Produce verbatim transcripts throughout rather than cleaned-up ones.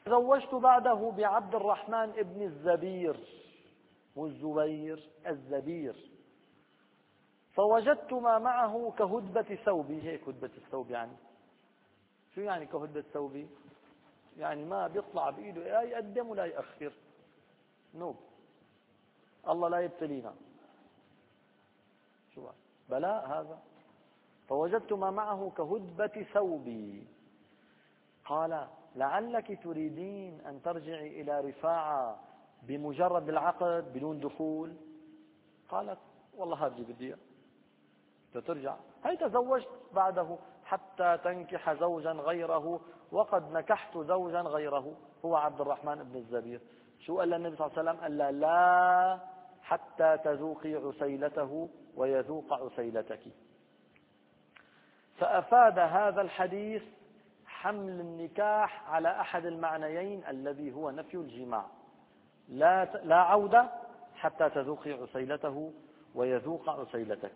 تزوجت بعده بعبد الرحمن ابن الزبير والزبير الزبير، فوجدت ما معه كهدبة ثوبي. هيك هدبة الثوب يعني شو يعني كهدبة ثوبي؟ يعني ما بيطلع بإيده لا يقدم ولا يأخر، نوب. الله لا يبتلينا. شو بلاء هذا. فوجدت ما معه كهدبة ثوبي. قال لعلك تريدين أن ترجعي إلى رفاعة بمجرد العقد بدون دخول؟ قالت والله هذه بدي ترجع. هي تزوجت بعده حتى تنكح زوجا غيره، وقد نكحت زوجا غيره هو عبد الرحمن بن الزبير. شو قال النبي صلى الله عليه وسلم؟ قال لا, لا حتى تذوقي عسيلته ويذوق عسيلتك. فأفاد هذا الحديث حمل النكاح على أحد المعنيين الذي هو نفي الجماع. لا لا عودة حتى تذوقي عسيلته ويذوق عسيلتك.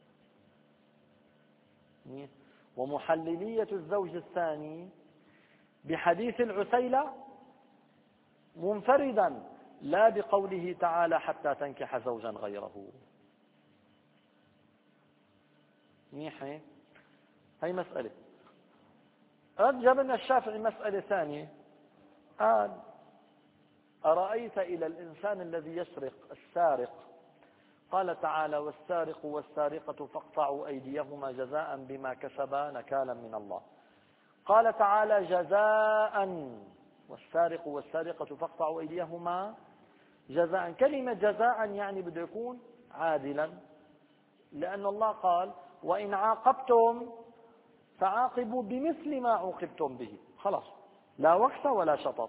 ومحللية الزوج الثاني بحديث العسيلة منفردا، لا بقوله تعالى حتى تنكح زوجا غيره. منيحة هي مسألة. رجب لنا الشافعي مسألة ثانية، قال أرأيت إلى الإنسان الذي يسرق السارق، قال تعالى والسارق والسارقة فاقطعوا أيديهما جزاء بما كسبا نكالا من الله. قال تعالى جزاء والسارق والسارقة فاقطعوا أيديهما جزاء. كلمة جزاء يعني بده يكون عادلا، لأن الله قال وإن عاقبتم فعاقبوا بمثل ما عوقبتم به. خلاص لا وكس ولا شطط.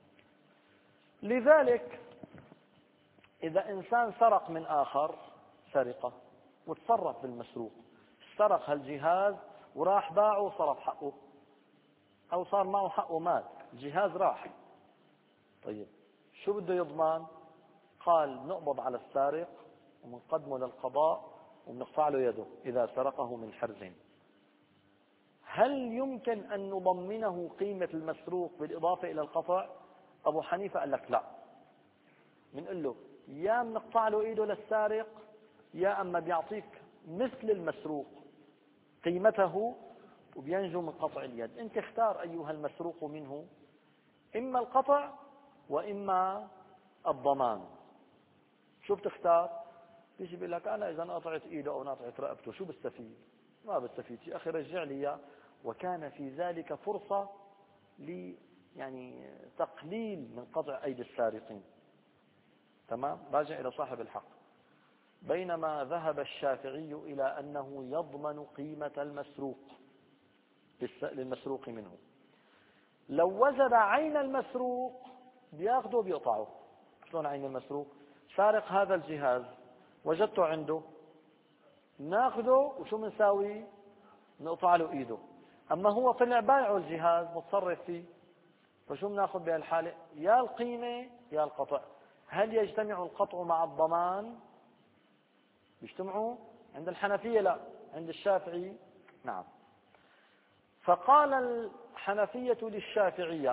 لذلك إذا إنسان سرق من آخر سرقة وتصرف بالمسروق، سرق هالجهاز وراح باعه وصرف حقه، أو صار معه حقه مات، الجهاز راح، طيب شو بده يضمن؟ قال نقبض على السارق ومنقدمه للقضاء ومنقطع له يده إذا سرقه من حرز. هل يمكن أن نضمنه قيمة المسروق بالإضافة إلى القطع؟ أبو حنيفة قال لك لا، بنقول له يا منقطع له إيده للسارق، يا أما بيعطيك مثل المسروق قيمته وبينجو من قطع اليد. أنت اختار أيها المسروق منه، إما القطع وإما الضمان. شو بتختار؟ بيجي بيقول لك أنا إذا قطعت إيده أو قطعت رقبته شو بستفيد؟ ما بستفيد شيء، أخي رجع لي إياه. وكان في ذلك فرصة ل يعني تقليل من قطع أيدي السارقين. تمام، راجع إلى صاحب الحق. بينما ذهب الشافعي إلى أنه يضمن قيمة المسروق للمسروق منه. لو وجد عين المسروق بياخده بيقطعه. شلون عين المسروق؟ سارق هذا الجهاز وجدته عنده، ناخده وشو منساوي؟ نقطع له ايده. اما هو طلع بايعه الجهاز متصرف فيه، فشو بناخذ بهالحالة؟ يا القيمة يا القطع. هل يجتمع القطع مع الضمان؟ بيجتمعوا؟ عند الحنفية لا، عند الشافعي نعم. فقال الحنفية للشافعية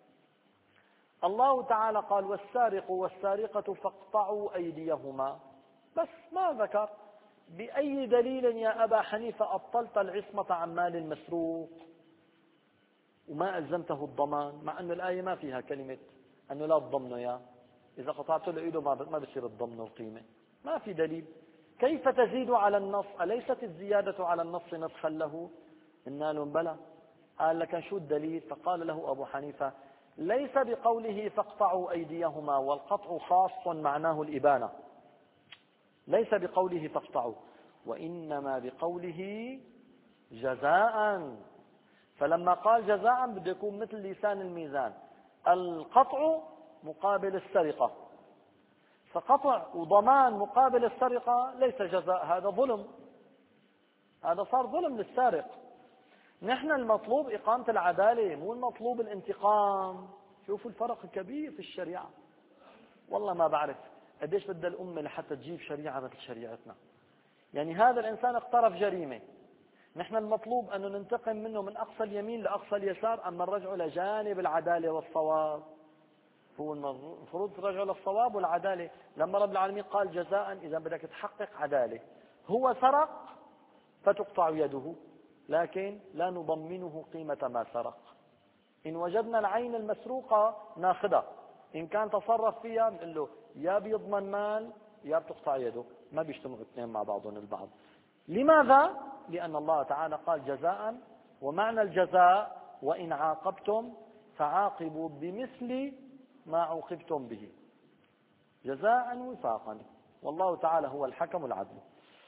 الله تعالى قال والسارق والسارقة فاقطعوا أيديهما، بس ما ذكر بأي دليل يا أبا حنيفة أبطلت العصمة عن مال المسروق وما ألزمته الضمان، مع أن الآية ما فيها كلمة أنه لا تضمنه، يا إذا قطعت له إيده ما بصير الضمن والقيمة، ما في دليل. كيف تزيد على النص؟ أليست الزيادة على النص نسخا له؟ إنا لهم بلى. قال لك شو الدليل؟ فقال له أبو حنيفة ليس بقوله فاقطعوا أيديهما والقطع خاص معناه الإبانة، ليس بقوله فاقطعوا، وإنما بقوله جزاء. فلما قال جزاء بده يكون مثل لسان الميزان، القطع مقابل السرقة، فقطع وضمان مقابل السرقة ليس جزاء، هذا ظلم، هذا صار ظلم للسارق. نحن المطلوب إقامة العدالة، مو المطلوب الانتقام. شوفوا الفرق الكبير في الشريعة. والله ما بعرف قديش بدها الأمة لحتى تجيب شريعة مثل شريعتنا. يعني هذا الإنسان اقترف جريمة، نحن المطلوب أن ننتقم منه من أقصى اليمين لأقصى اليسار، أما الرجع لجانب العدالة والصواب. هو المفروض ترجعوا للصواب والعدالة. لما رب العالمين قال جزاء، إذا بدك تحقق عدالة، هو سرق فتقطع يده، لكن لا نضمنه قيمة ما سرق. إن وجدنا العين المسروقة ناخذها، إن كان تصرف فيها بنقول له يا بيضمن مال يا بتقطع يده، ما بيجتمعوا الاثنين مع بعضهم البعض. لماذا؟ لأن الله تعالى قال جزاء، ومعنى الجزاء وإن عاقبتم فعاقبوا بمثل ما عوقبتم به، جزاء وفاقا، والله تعالى هو الحكم العدل.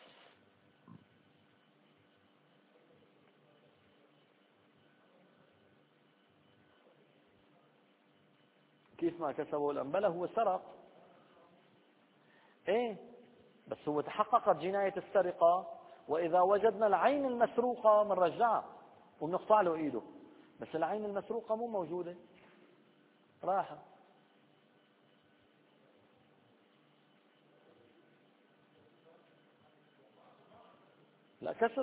كيف ما كسبوا الأنبلة؟ هو سرق، ايه، بس هو تحققت جناية السرقة، وإذا وجدنا العين المسروقة بنرجعها وبنقطع له إيده، بس العين المسروقة مو موجودة، راحة. لا كسب.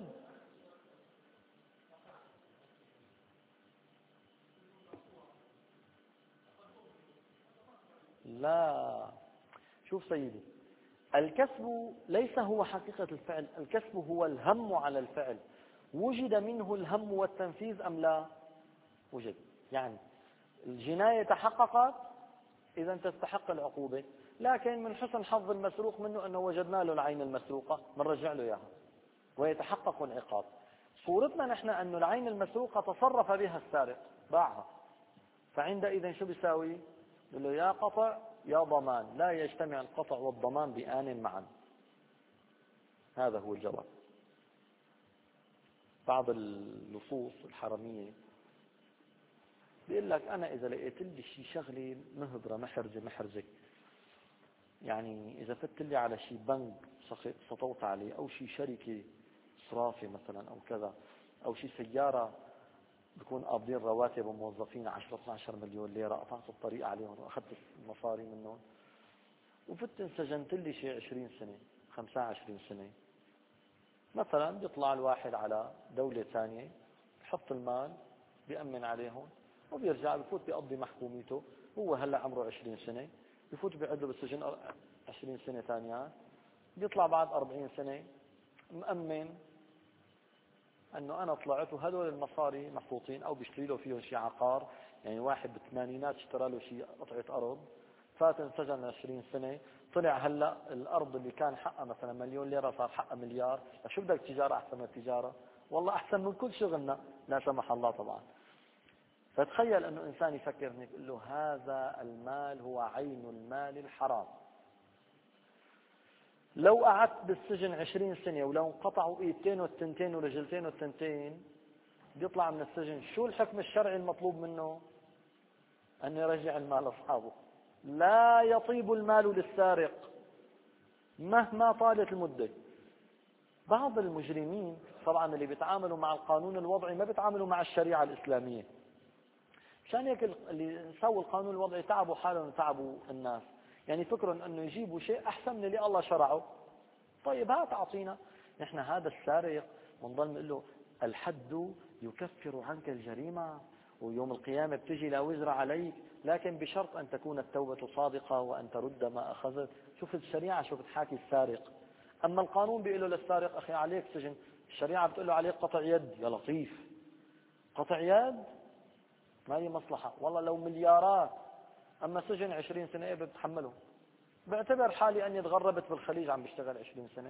لا، شوف سيدي، الكسب ليس هو حقيقة الفعل، الكسب هو الهم على الفعل. وجد منه الهم والتنفيذ أم لا؟ وجد. يعني الجناية تحققت، إذا تستحق العقوبة، لكن من حسن حظ المسروق منه أنه وجدنا له العين المسروقة بنرجع له إياها ويتحقق العقاب. صورتنا نحن أن العين المسروقة تصرف بها السارق، باعها، فعندئذ شو بيساوي؟ يقول له يا قطع يا ضمان، لا يجتمع القطع والضمان بآن معا. هذا هو الجواب. بعض اللصوص الحرمية بيقول لك أنا إذا لقيت لي شيء شغلة مهبرة محرجة محرجة، يعني إذا فت لي على شيء بنك سطوت عليه، أو شيء شركة صرافة مثلا أو كذا، أو شيء سيارة بكون قابضين رواتب وموظفين عشرة اثني عشر مليون ليرة، قطعت الطريق عليهم وأخذت المصاري منهم، وفت انسجنت لي شيء عشرين سنة خمسة وعشرين سنة مثلا، بيطلع الواحد على دولة ثانية بحط المال بيأمن عليهم وبيرجع بفوت بيقضي محكوميته. هو هلا عمره عشرين سنة، بفوت بيقعده بالسجن عشرين سنة ثانيات، بيطلع بعد أربعين سنة مأمن أنه أنا طلعت وهدول المصاري محطوطين، أو بيشتري له فيهم شيء عقار. يعني واحد بالثمانينات اشترى له شيء قطعة أرض، فات انسجن عشرين سنة، طلع هلا الأرض اللي كان حقها مثلا مليون ليرة صار حقها مليار. شو بدك تجارة أحسن من التجارة؟ والله أحسن من كل شغلنا، لا سمح الله طبعا. فتخيل أنه إنسان يفكر هيك، يقول له هذا المال هو عين المال الحرام. لو قعدت بالسجن عشرين سنة ولو انقطعوا ايدتين والتنتين ورجلتين والتنتين، بيطلع من السجن شو الحكم الشرعي المطلوب منه؟ أن يرجع المال لأصحابه. لا يطيب المال للسارق مهما طالت المدة. بعض المجرمين طبعا اللي بيتعاملوا مع القانون الوضعي ما بيتعاملوا مع الشريعة الإسلامية، مشان هيك اللي سووا القانون الوضعي تعبوا حالهم وتعبوا الناس. يعني فكرهم أنه يجيبوا شيء أحسن من اللي الله شرعه. طيب هات أعطينا نحن هذا السارق، ونضل نقول له الحد يكفر عنك الجريمة، ويوم القيامة بتجي لا وزر عليك، لكن بشرط أن تكون التوبة صادقة وأن ترد ما أخذت. شوف الشريعة شو بتحاكي السارق. أما القانون بيقول له للسارق أخي عليك سجن، الشريعة بتقول له عليك قطع يد. يا لطيف، قطع يد ما هي مصلحة والله لو مليارات، أما سجن عشرين سنة بتحمله. بعتبر حالي أني تغربت بالخليج عم بشتغل عشرين سنة،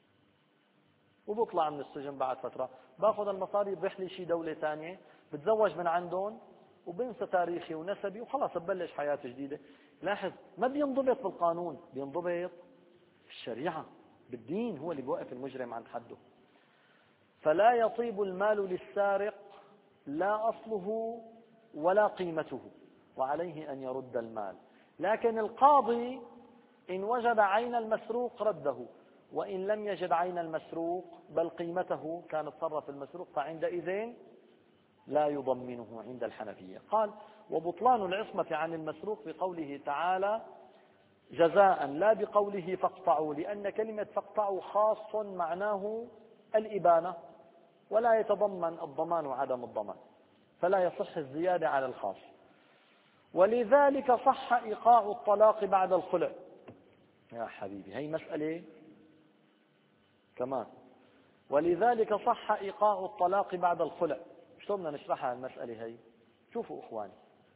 وبطلع من السجن بعد فترة باخذ المصاري برح لي شي دولة ثانية، بتزوج من عندهم وبنسى تاريخي ونسبي وخلاص ببلش حياة جديدة. لاحظ ما بينضبط بالقانون، بينضبط بالشريعة، بالدين هو اللي بيوقف المجرم عن حده. فلا يطيب المال للسارق لا أصله ولا قيمته، وعليه أن يرد المال. لكن القاضي إن وجد عين المسروق رده، وإن لم يجد عين المسروق بل قيمته كان تصرف المسروق فعندئذ لا يضمنه عند الحنفية. قال وبطلان العصمة عن المسروق بقوله تعالى جزاء، لا بقوله فاقطعوا، لأن كلمة فاقطعوا خاص معناه الإبانة، ولا يتضمن الضمان وعدم الضمان، فلا يصح الزيادة على الخاص. ولذلك صح إيقاع الطلاق بعد الخلع. يا حبيبي هي مسألة كمان. ولذلك صح إيقاع الطلاق بعد الخلع. شلون بدنا نشرحها المسألة هي؟ شوفوا إخواني،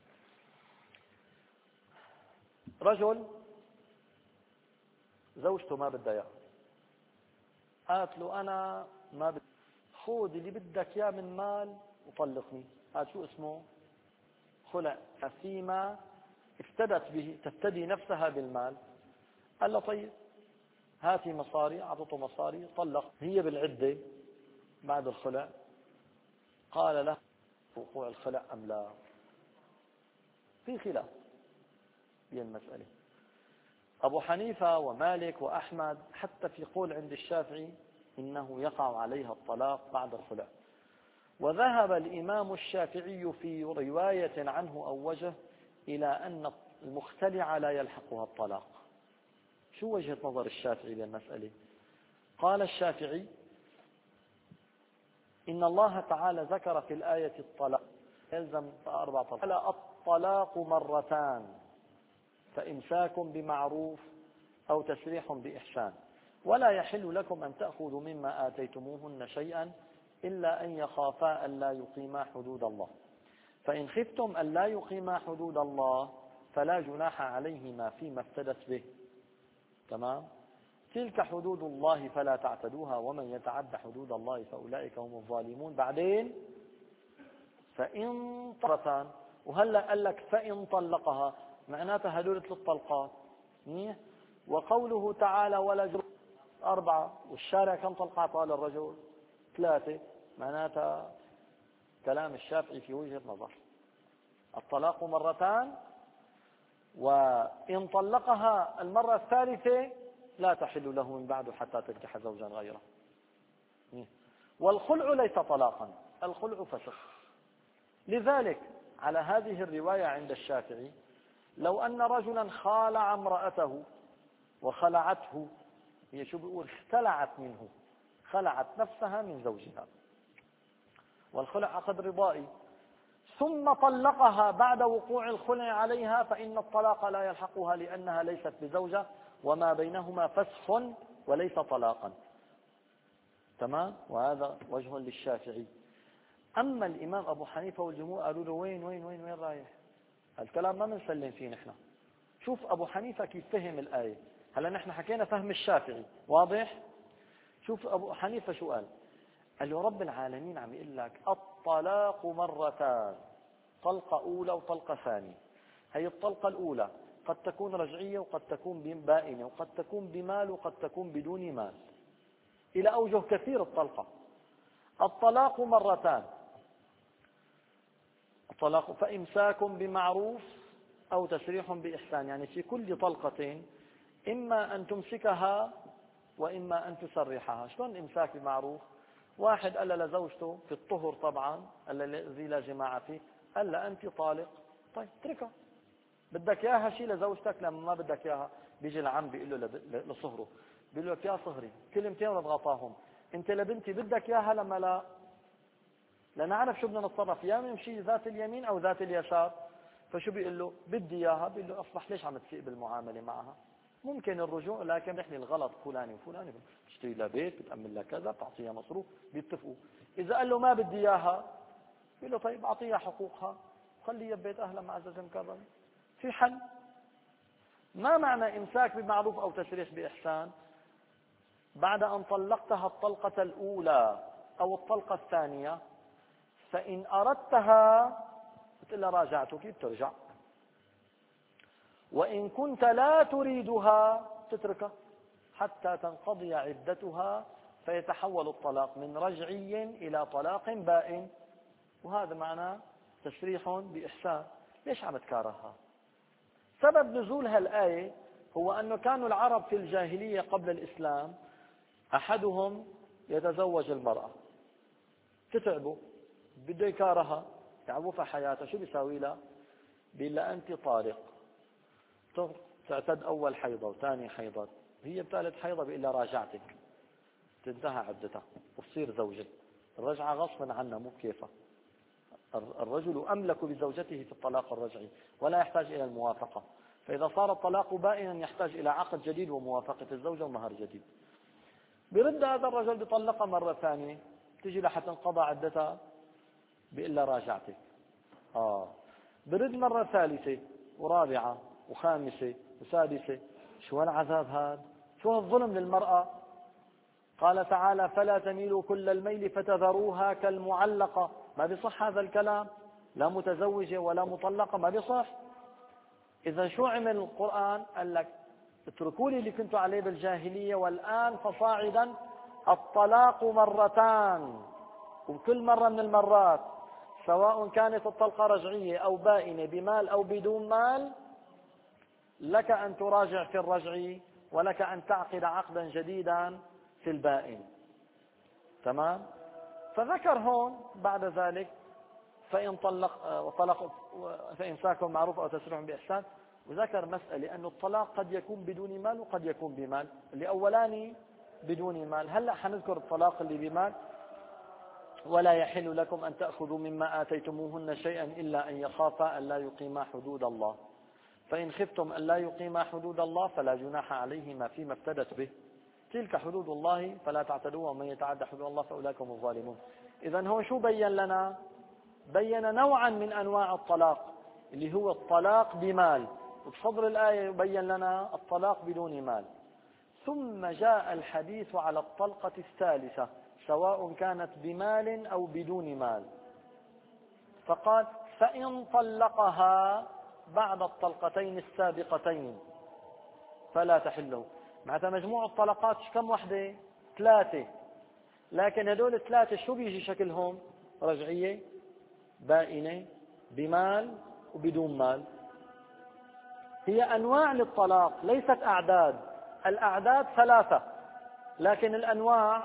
رجل زوجته ما بدها إياه، قالت له أنا ما بدي، خذ اللي بدك إياه من مال وطلقني. هذا شو اسمه؟ خلع. فيما افتدت به، تفتدي نفسها بالمال. قال له طيب هاتي مصاري، أعطته مصاري، طلق. هي بالعدة بعد الخلع، قال له وقوع الخلع أم لا؟ في خلاف في المسألة. أبو حنيفة ومالك وأحمد حتى في قول عند الشافعي إنه يقع عليها الطلاق بعد الخلع. وذهب الإمام الشافعي في رواية عنه أو وجه إلى أن المختلع لا يلحقها الطلاق. شو وجهة نظر الشافعي للمسألة؟ قال الشافعي إن الله تعالى ذكر في الآية الطلاق يلزم أربع طلاق. الطلاق مرتان فإمساك بمعروف أو تسريح بإحسان، ولا يحل لكم أن تأخذوا مما آتيتموهن شيئا إلا أن يخافا أن لا يقيما حدود الله، فإن خفتم أن لا يقيما حدود الله فلا جناح عليهما فيما افتدت به. تمام؟ تلك حدود الله فلا تعتدوها ومن يتعد حدود الله فأولئك هم الظالمون. بعدين فإن طلقتان، وهلا قال لك فإن طلقها، معناتها هدول ثلاث طلقات. وقوله تعالى ولا جناح أربعة، والشارع كم طلقة قال الرجل؟ ثلاثة، معناتها كلام الشافعي في وجهة نظر الطلاق مرتان، وإن طلقها المرة الثالثة لا تحل له من بعد حتى تنكح زوجا غيره. والخلع ليس طلاقا، الخلع فسخ. لذلك على هذه الرواية عند الشافعي لو أن رجلا خالع امرأته وخلعته، هي شو بيقول؟ اختلعت منه، خلعت نفسها من زوجها، والخلع عقد رضائي، ثم طلقها بعد وقوع الخلع عليها، فإن الطلاق لا يلحقها لأنها ليست بزوجة وما بينهما فسخ وليس طلاقا. تمام؟ وهذا وجه للشافعي. أما الإمام أبو حنيفة والجمهور قالوا له وين وين وين وين رايح؟ الكلام ما بنسلم فيه نحن. شوف أبو حنيفة كيف فهم الآية. هلا نحن حكينا فهم الشافعي واضح؟ شوف أبو حنيفة شو قال. قال له رب العالمين عم يقول لك الطلاق مرتان، طلقة أولى وطلقة ثانية. هي الطلقة الأولى قد تكون رجعية وقد تكون بائنة وقد تكون بمال وقد تكون بدون مال، إلى أوجه كثير الطلقة. الطلاق مرتان، الطلاق فإمساك بمعروف أو تسريح بإحسان، يعني في كل طلقة إما أن تمسكها وإما أن تسرحها. شلون إمساك بمعروف؟ واحد قال لزوجته في الطهر طبعا الذي لا جماعة فيه، قال لها أنت طالق، طيب اتركها. بدك إياها شيء لزوجتك، لما ما بدك إياها بيجي العم بيقول له لصهره، بيقول لك يا صهري كلمتين وضغطاهم، أنت لبنتي بدك إياها لما لا، لنعرف شو بدنا نتصرف، يا نمشي ذات اليمين أو ذات اليسار. فشو بيقول له؟ بدي إياها. بيقول له أصبح ليش عم تسيء بالمعاملة معها؟ ممكن الرجوع، لكن نحن الغلط فلان وفلان، بتشتري لها بيت، بتأمن لها كذا، بتعطيها مصروف، بيتفقوا. إذا قال له ما بدي إياها، بيقول له طيب أعطيها حقوقها، خليها ببيت أهلها معزز مكرم، في حل. ما معنى إمساك بمعروف أو تسريح بإحسان؟ بعد أن طلقتها الطلقة الأولى أو الطلقة الثانية، فإن أردتها قلت لها راجعتك، بترجع. وإن كنت لا تريدها تتركها حتى تنقضي عدتها، فيتحول الطلاق من رجعي إلى طلاق بائن. وهذا معناه تسريح بإحسان. ليش عم تكارهها؟ سبب نزول هالآية هو أنه كانوا العرب في الجاهلية قبل الإسلام أحدهم يتزوج المرأة، تتعبه، بده يكارهها، تعبوا في حياتها، شو بيساوي لها؟ بيقول لها أنت طالق. تعتد أول حيضة وثاني حيضة، هي بثالث حيضة بيقول لها راجعتك، تنتهى عدتها وتصير زوجة. الرجعة غصبا عنها مو بكيفها. الرجل أملك بزوجته في الطلاق الرجعي ولا يحتاج إلى الموافقة، فإذا صار الطلاق بائنا يحتاج إلى عقد جديد وموافقة الزوجة ومهر جديد. برد هذا الرجل بيطلقها مرة ثانية، تجي لحتى انقضى عدتها بيقول لها راجعتك. آه برد مرة ثالثة ورابعة وخامسة وسادسة. شو هالعذاب هذا؟ شو هالظلم للمرأة؟ قال تعالى فلا تميلوا كل الميل فتذروها كالمعلقة. ما بيصح هذا الكلام، لا متزوجة ولا مطلقة، ما بيصح. إذا شو عمل القرآن؟ قال لك اتركوا لي اللي كنتوا عليه بالجاهلية والآن فصاعدا الطلاق مرتان، وكل مرة من المرات سواء كانت الطلقة رجعية أو بائنة بمال أو بدون مال لك أن تراجع في الرجعي ولك أن تعقد عقدا جديدا في البائن. تمام؟ فذكر هون بعد ذلك فإن طلق وطلق فإمساك معروف أو تسريح بإحسان، وذكر مسألة أن الطلاق قد يكون بدون مال وقد يكون بمال. اللي أولاني بدون مال، هلأ حنذكر الطلاق اللي بمال. ولا يحل لكم أن تأخذوا مما آتيتموهن شيئا إلا أن يخافا أن لا يقيما حدود الله، فإن خفتم أن لا يقيما حدود الله فلا جناح عليهما فيما افتدت به، تلك حدود الله فلا تعتدوها ومن يتعدى حدود الله فأولئك هم الظالمون. إذن هو شو بين لنا؟ بين نوعا من أنواع الطلاق اللي هو الطلاق بمال، وبصدر الآية يبين لنا الطلاق بدون مال. ثم جاء الحديث على الطلقة الثالثة سواء كانت بمال أو بدون مال، فقال فإن طلقها بعد الطلقتين السابقتين فلا تحله. معناتها مجموع الطلقات كم وحدة؟ ثلاثة، لكن هدول الثلاثة شو بيجي شكلهم؟ رجعية، بائنة، بمال وبدون مال. هي أنواع للطلاق ليست أعداد. الأعداد ثلاثة لكن الأنواع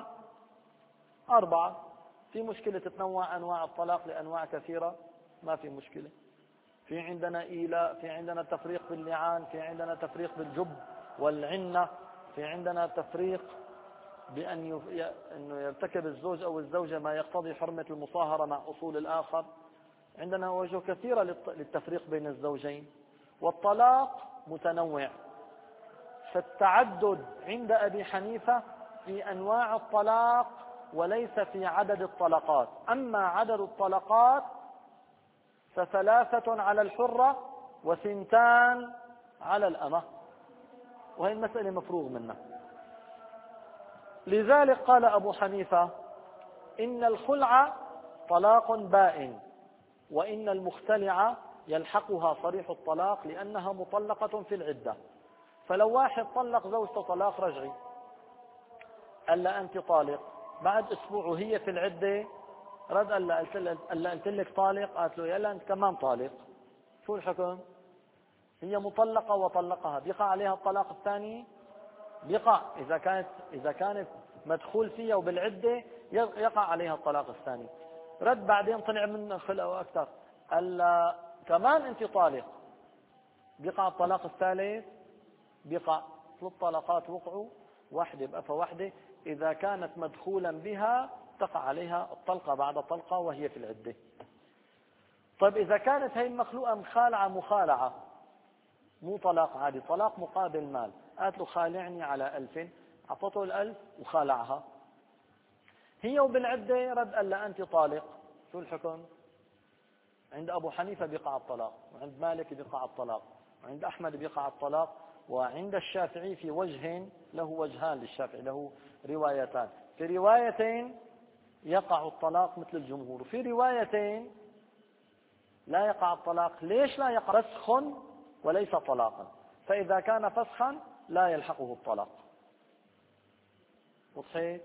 أربعة. في مشكلة تتنوع أنواع الطلاق لأنواع كثيرة؟ ما في مشكلة. في عندنا إيلاء، في عندنا تفريق باللعان، في عندنا تفريق بالجب والعنة، في عندنا تفريق بأن أنه يرتكب الزوج أو الزوجة ما يقتضي حرمة المصاهرة مع أصول الآخر. عندنا وجه كثيرة للتفريق بين الزوجين. والطلاق متنوع، فالتعدد عند أبي حنيفة في أنواع الطلاق وليس في عدد الطلقات. أما عدد الطلقات فثلاثة على الحرة وثنتان على الأمة، وهي المسألة مفروغ منها. لذلك قال أبو حنيفة إن الخلع طلاق بائن، وإن المختلع يلحقها صريح الطلاق لأنها مطلقة في العدة. فلو واحد طلق زوجته طلاق رجعي قال لها أنت طالق، بعد أسبوع وهي في العدة رد قال لها قلت لك طالق، قالت له يلا أنت كمان طالق، شو الحكم؟ هي مطلقة وطلقها، بيقع عليها الطلاق الثاني؟ بيقع. إذا كانت إذا كانت مدخول فيها وبالعدة يقع عليها الطلاق الثاني. رد بعدين طلع من خلقه أكثر قال لها كمان أنت طالق، بيقع الطلاق الثالث؟ بيقع. ثلاث طلقات وقعوا، واحدة بقى فواحدة. إذا كانت مدخولا بها تقع عليها الطلقة بعد طلقة وهي في العدة. طيب إذا كانت هي المخلوقة مخالعة مخالعة، مو طلاق عادي، طلاق مقابل مال، قالت له خالعني على ألف، أعطته الألف وخالعها، هي وبالعدة رد قال لها أنت طالق، شو الحكم؟ عند أبو حنيفة بيقع الطلاق، وعند مالك بيقع الطلاق، وعند أحمد بيقع الطلاق، وعند الشافعي في وجه له وجهان للشافعي، له روايتان، في روايتين يقع الطلاق مثل الجمهور، وفي روايتين لا يقع الطلاق. ليش لا يقع؟ فسخ وليس طلاقا، فإذا كان فسخا لا يلحقه الطلاق. وصحيح؟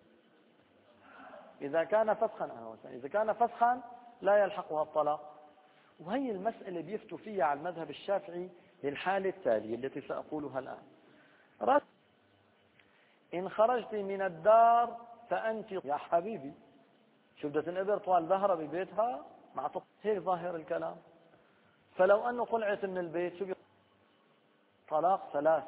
إذا كان فسخا إذا كان فسخا لا يلحقها الطلاق. وهي المسألة بيفتوا فيها على المذهب الشافعي للحالة التالية التي سأقولها الآن. رد إن خرجت من الدار فأنت يا حبيبي، شو بدها تنقبر طوال ظهرها ببيتها؟ مع هيك ظاهر الكلام. فلو أنه طلعت من البيت شو بي... طلاق ثلاث،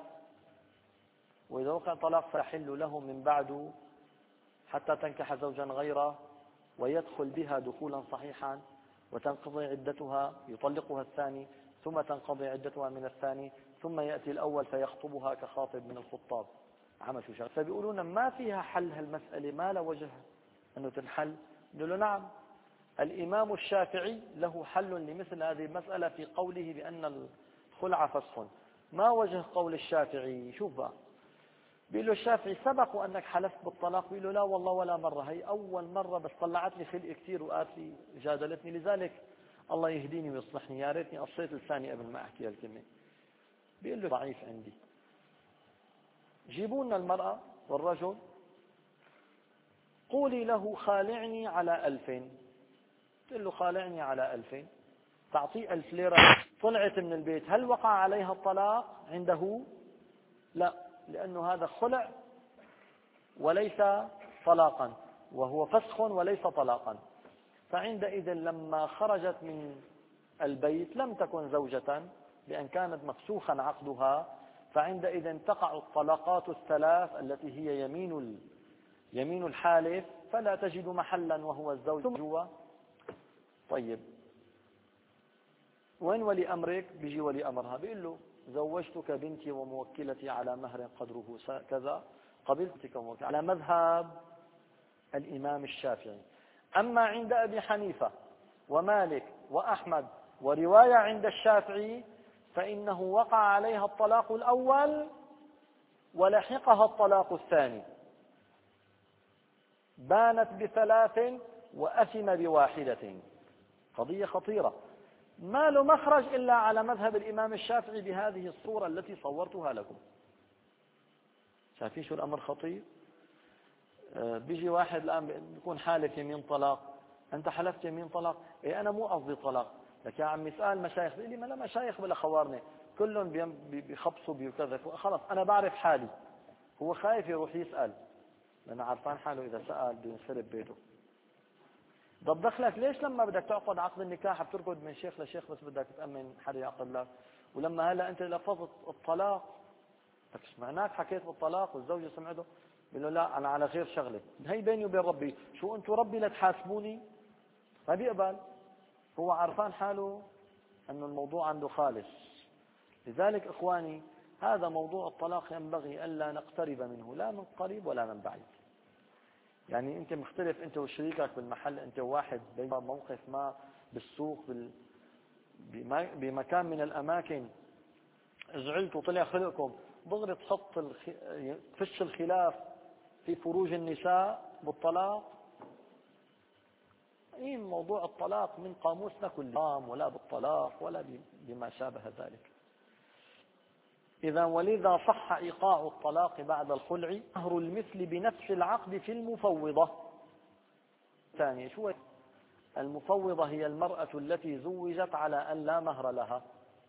وإذا وقع طلاق فيحل له من بعده حتى تنكح زوجا غيره ويدخل بها دخولا صحيحا وتنقضي عدتها، يطلقها الثاني ثم تنقضي عدتها من الثاني، ثم يأتي الأول فيخطبها كخاطب من الخطاب. عمل شو شغل. فبيقولون ما فيها حل هالمسألة، ما له وجه أنه تنحل. نقول له نعم، الإمام الشافعي له حل لمثل هذه المسألة في قوله بأن الخلع فسخ. ما وجه قول الشافعي؟ شوف بقى، بيقول له الشافعي سبق وأنك حلفت بالطلاق؟ بيقول له لا والله ولا مرة، هي أول مرة، بس طلعت لي خلق كثير وقالت لي جادلتني، لذلك الله يهديني ويصلحني، يا ريتني قصيت لساني قبل ما أحكي هالكلمة. بيقول له ضعيف عندي، جيبوا لنا المرأة والرجل، قولي له خالعني على ألفين. تقول له خالعني على ألفين، تعطيه ألف ليرة، طلعت من البيت، هل وقع عليها الطلاق عنده؟ لا، لأنه هذا خلع وليس طلاقا، وهو فسخ وليس طلاقا. فعندئذ لما خرجت من البيت لم تكن زوجة، لأن كانت مفسوخا عقدها، فعندئذ تقع الطلاقات الثلاث التي هي يمين يمين الحالف، فلا تجد محلا وهو الزوج جوا. طيب وين ولي أمرك؟ بيجي ولي أمرها بيقول له زوجتك بنتي وموكلتي على مهر قدره كذا، قبلتك وموكلتي، على مذهب الإمام الشافعي. أما عند أبي حنيفة ومالك وأحمد ورواية عند الشافعي فإنه وقع عليها الطلاق الأول ولحقها الطلاق الثاني، بانت بثلاث وأثم بواحدة. قضية خطيرة، ما له مخرج إلا على مذهب الإمام الشافعي بهذه الصورة التي صورتها لكم. شايفين شو الأمر خطير؟ آه بيجي واحد الآن بيكون حالف يمين طلاق، أنت حلفت يمين طلاق، إيه أنا مو قصدي طلاق، لك يا عمي اسأل مشايخ. بيقول لي ما لا مشايخ ولا خوارني، كلهم بيخبصوا بيكذا. خلص أنا بعرف حالي. هو خايف يروح يسأل لأنه عارفان حاله إذا سأل بده ينخرب بيته. طب دخلك ليش لما بدك تعقد عقد النكاح بتركض من شيخ لشيخ بس بدك تأمن حدا يعقد لك، ولما هلا أنت لفظت الطلاق سمعناك حكيت بالطلاق والزوجة سمعته، بيقول له لا أنا على غير شغلة، هي بيني وبين ربي، شو أنتوا ربي لا تحاسبوني؟ ما بيقبل، هو عارفان حاله أن الموضوع عنده خالص. لذلك إخواني هذا موضوع الطلاق ينبغي ألا نقترب منه لا من قريب ولا من بعيد. يعني أنت مختلف أنت وشريكك بالمحل، أنت واحد بين موقف ما بالسوق بال... بمكان من الأماكن زعلت وطلع خلقكم، دغري تحط الخ... فش الخلاف في فروج النساء بالطلاق. إيه موضوع الطلاق من قاموسنا كل ولا بالطلاق ولا بما شابه ذلك. إذا ولذا صح إيقاع الطلاق بعد الخلع مهر المثل بنفس العقد في المفوضة. ثانية شو المفوضة؟ هي المرأة التي زوجت على أن لا مهر لها.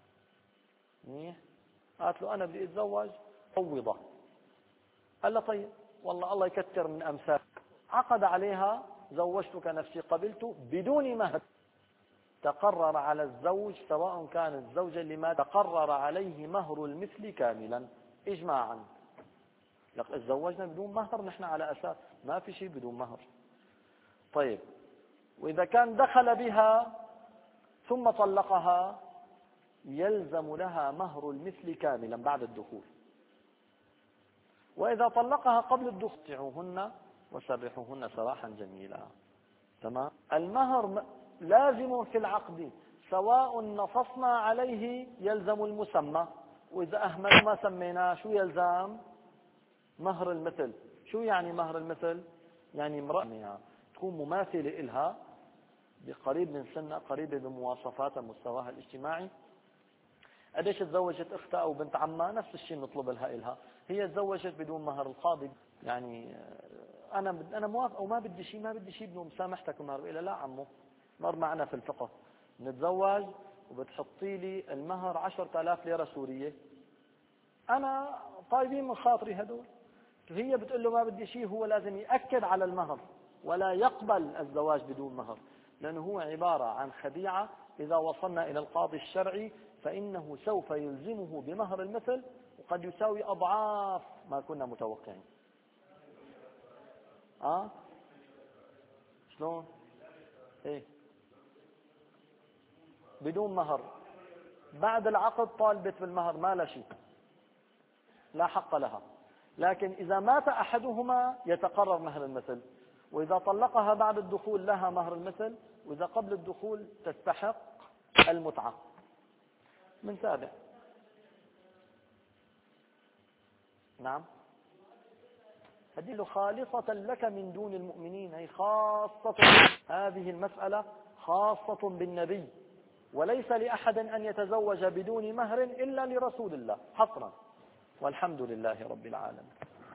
قالت له أنا بدي أتزوج فوضة، قال له طيب والله الله يكتر من أمثال، عقد عليها زوجتك نفسي قبلت بدون مهر. تقرر على الزوج سواء كانت زوجا لما تقرر عليه مهر المثل كاملا إجماعا. لقد تزوجنا بدون مهر نحن على أساس ما في شيء بدون مهر. طيب وإذا كان دخل بها ثم طلقها يلزم لها مهر المثل كاملا بعد الدخول. وإذا طلقها قبل الدخول متعوهن وسرحوهن سراحا جميلا. تمام. المهر لازم في العقد سواء نصصنا عليه يلزم المسمى، وإذا أهمل ما سميناه شو يلزم؟ مهر المثل. شو يعني مهر المثل؟ يعني امرأة تكون مماثلة إلها بقريب من سنة، قريبة بمواصفاتها مستواها الاجتماعي. قديش تزوجت أختها أو بنت عمها نفس الشيء نطلب لها إلها. هي تزوجت بدون مهر، القاضي يعني أنا أنا موافق وما بدي شيء ما بدي شيء بدون مسامحتك مهر. إلى لا عمو، مر معنا في الفقه نتزوج وبتحطي لي المهر عشرة آلاف ليرة سورية، أنا طيبين من خاطري هدول. هي بتقول له ما بدي شيء، هو لازم يأكد على المهر ولا يقبل الزواج بدون مهر، لأنه هو عبارة عن خديعة. إذا وصلنا إلى القاضي الشرعي فإنه سوف يلزمه بمهر المثل وقد يساوي أضعاف ما كنا متوقعين. أه؟ شلون؟ إيه؟ بدون مهر، بعد العقد طالبت بالمهر ما لا شيء، لا حق لها. لكن إذا مات أحدهما يتقرر مهر المثل، وإذا طلقها بعد الدخول لها مهر المثل، وإذا قبل الدخول تستحق المتعة. من سابع. نعم، هذه خالصة لك من دون المؤمنين، هي خاصة، هذه المسألة خاصة بالنبي، وليس لأحد أن يتزوج بدون مهر إلا لرسول الله حصرا. والحمد لله رب العالمين.